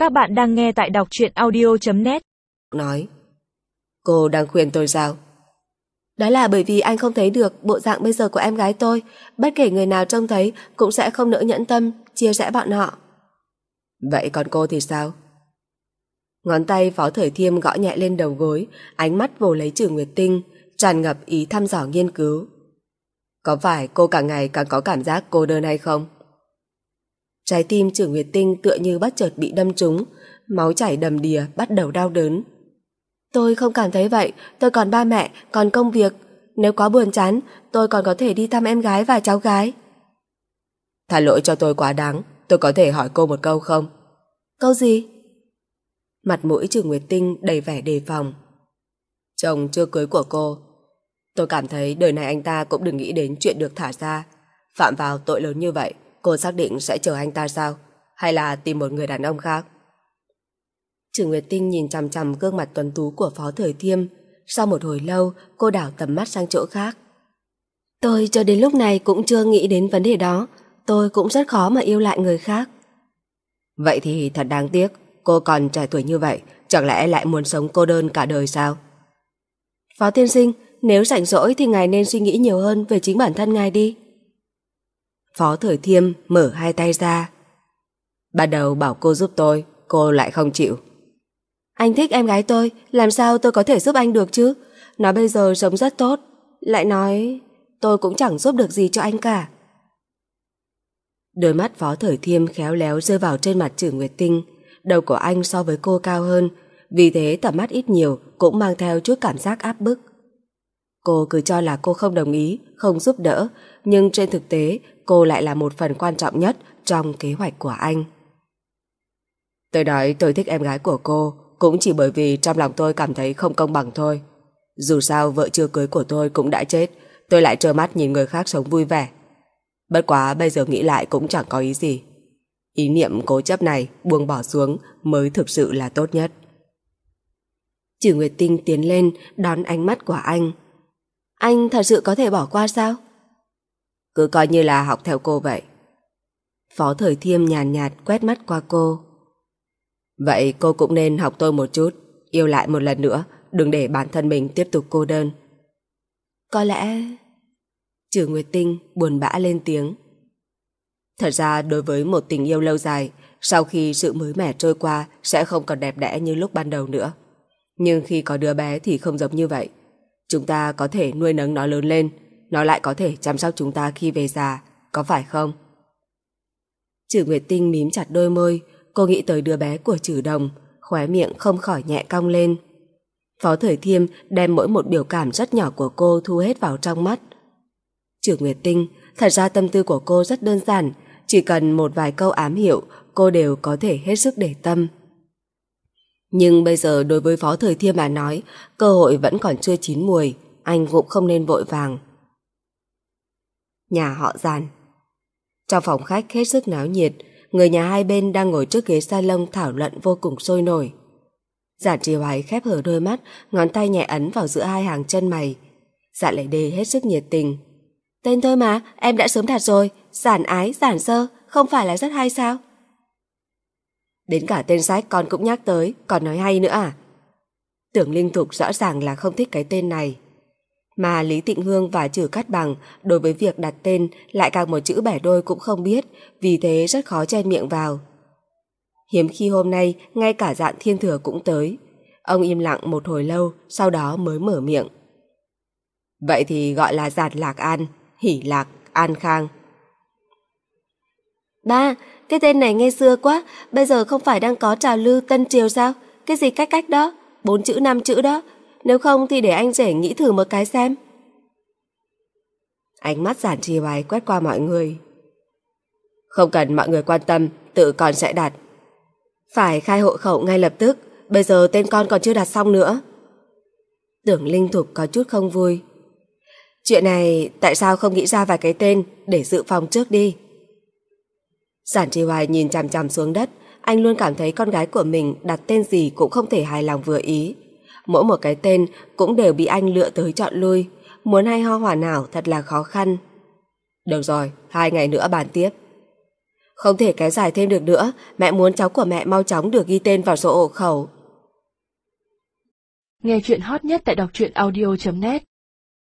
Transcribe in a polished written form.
Các bạn đang nghe tại đọc truyện audio.net. Nói, cô đang khuyên tôi sao? Đó là bởi vì anh không thấy được bộ dạng bây giờ của em gái tôi. Bất kể người nào trông thấy cũng sẽ không nỡ nhẫn tâm chia rẽ bọn họ. Vậy còn cô thì sao? Ngón tay Phó Thời Thiêm gõ nhẹ lên đầu gối, ánh mắt vồ lấy Trừ Nguyệt Tinh, tràn ngập ý thăm dò nghiên cứu. Có phải cô càng ngày càng có cảm giác cô đơn hay không? Trái tim Trừ Nguyệt Tinh tựa như bất chợt bị đâm trúng, máu chảy đầm đìa, bắt đầu đau đớn. Tôi không cảm thấy vậy, tôi còn ba mẹ, còn công việc. Nếu có buồn chán, tôi còn có thể đi thăm em gái và cháu gái. Thả lỗi cho tôi quá đáng, tôi có thể hỏi cô một câu không? Câu gì? Mặt mũi Trừ Nguyệt Tinh đầy vẻ đề phòng. Chồng chưa cưới của cô, tôi cảm thấy đời này anh ta cũng đừng nghĩ đến chuyện được thả ra. Phạm vào tội lớn như vậy, cô xác định sẽ chờ anh ta sao? Hay là tìm một người đàn ông khác? Trừ Nguyệt Tinh nhìn chằm chằm gương mặt tuấn tú của Phó Thời Thiêm. Sau một hồi lâu, cô đảo tầm mắt sang chỗ khác. Tôi cho đến lúc này cũng chưa nghĩ đến vấn đề đó. Tôi cũng rất khó mà yêu lại người khác. Vậy thì thật đáng tiếc. Cô còn trẻ tuổi như vậy, chẳng lẽ lại muốn sống cô đơn cả đời sao? Phó tiên sinh, nếu rảnh rỗi thì ngài nên suy nghĩ nhiều hơn về chính bản thân ngài đi. Phó Thời Thiêm mở hai tay ra. Ban đầu bảo cô giúp tôi, cô lại không chịu. Anh thích em gái tôi, làm sao tôi có thể giúp anh được chứ? Nó bây giờ sống rất tốt. Lại nói, tôi cũng chẳng giúp được gì cho anh cả. Đôi mắt Phó Thời Thiêm khéo léo rơi vào trên mặt Trừ Nguyệt Tinh. Đầu của anh so với cô cao hơn, vì thế tầm mắt ít nhiều cũng mang theo chút cảm giác áp bức. Cô cứ cho là cô không đồng ý, không giúp đỡ, nhưng trên thực tế cô lại là một phần quan trọng nhất trong kế hoạch của anh. Tôi nói tôi thích em gái của cô cũng chỉ bởi vì trong lòng tôi cảm thấy không công bằng thôi. Dù sao vợ chưa cưới của tôi cũng đã chết, tôi lại trơ mắt nhìn người khác sống vui vẻ. Bất quá bây giờ nghĩ lại cũng chẳng có ý gì. Ý niệm cố chấp này buông bỏ xuống mới thực sự là tốt nhất. Trừ Nguyệt Tinh tiến lên đón ánh mắt của anh. Anh thật sự có thể bỏ qua sao? Cứ coi như là học theo cô vậy. Phó Thời Thiêm nhàn nhạt quét mắt qua cô. Vậy cô cũng nên học tôi một chút, yêu lại một lần nữa, đừng để bản thân mình tiếp tục cô đơn. Có lẽ... Trừ Nguyệt Tinh buồn bã lên tiếng. Thật ra đối với một tình yêu lâu dài, sau khi sự mới mẻ trôi qua sẽ không còn đẹp đẽ như lúc ban đầu nữa. Nhưng khi có đứa bé thì không giống như vậy. Chúng ta có thể nuôi nấng nó lớn lên, nó lại có thể chăm sóc chúng ta khi về già, có phải không? Trừ Nguyệt Tinh mím chặt đôi môi, cô nghĩ tới đứa bé của Trừ Đồng, khóe miệng không khỏi nhẹ cong lên. Phó Thời Thiêm đem mỗi một biểu cảm rất nhỏ của cô thu hết vào trong mắt. Trừ Nguyệt Tinh, thật ra tâm tư của cô rất đơn giản, chỉ cần một vài câu ám hiệu cô đều có thể hết sức để tâm. Nhưng bây giờ đối với Phó Thời Thiêm mà nói, cơ hội vẫn còn chưa chín mùi, anh cũng không nên vội vàng. Nhà họ Giản. Trong phòng khách hết sức náo nhiệt, người nhà hai bên đang ngồi trước ghế salon thảo luận vô cùng sôi nổi. Giản Trì Hoài khép hờ đôi mắt, ngón tay nhẹ ấn vào giữa hai hàng chân mày. Dạ Lệ Đê hết sức nhiệt tình. Tên thôi mà, em đã sớm đặt rồi, giản ái, giản sơ, không phải là rất hay sao? Đến cả tên sách con cũng nhắc tới, còn nói hay nữa à? Tưởng Linh Thục rõ ràng là không thích cái tên này. Mà Lý Tịnh Hương và Trử Cát Bằng đối với việc đặt tên lại càng một chữ bẻ đôi cũng không biết, vì thế rất khó chen miệng vào. Hiếm khi hôm nay ngay cả Dạn Thiên Thừa cũng tới. Ông im lặng một hồi lâu, sau đó mới mở miệng. Vậy thì gọi là Giản Lạc An, Hỷ Lạc, An Khang. Ba, cái tên này nghe xưa quá, bây giờ không phải đang có trào lưu Tân Triều sao? Cái gì cách cách đó, 4 chữ 5 chữ đó. Nếu không thì để anh rể nghĩ thử một cái xem. Ánh mắt Giản Trì Hoài quét qua mọi người. Không cần mọi người quan tâm, tự con sẽ đặt. Phải khai hộ khẩu ngay lập tức, bây giờ tên con còn chưa đặt xong nữa. Tưởng Linh Thục có chút không vui. Chuyện này tại sao không nghĩ ra vài cái tên để dự phòng trước đi? Giản Trì Hoài nhìn chằm chằm xuống đất, anh luôn cảm thấy con gái của mình đặt tên gì cũng không thể hài lòng vừa ý. Mỗi một cái tên cũng đều bị anh lựa tới chọn lui, muốn hay ho hoàn hảo thật là khó khăn. Được rồi, 2 ngày nữa bàn tiếp. Không thể kéo dài thêm được nữa, mẹ muốn cháu của mẹ mau chóng được ghi tên vào sổ hộ khẩu. Nghe chuyện hot nhất tại đọc truyện audio.net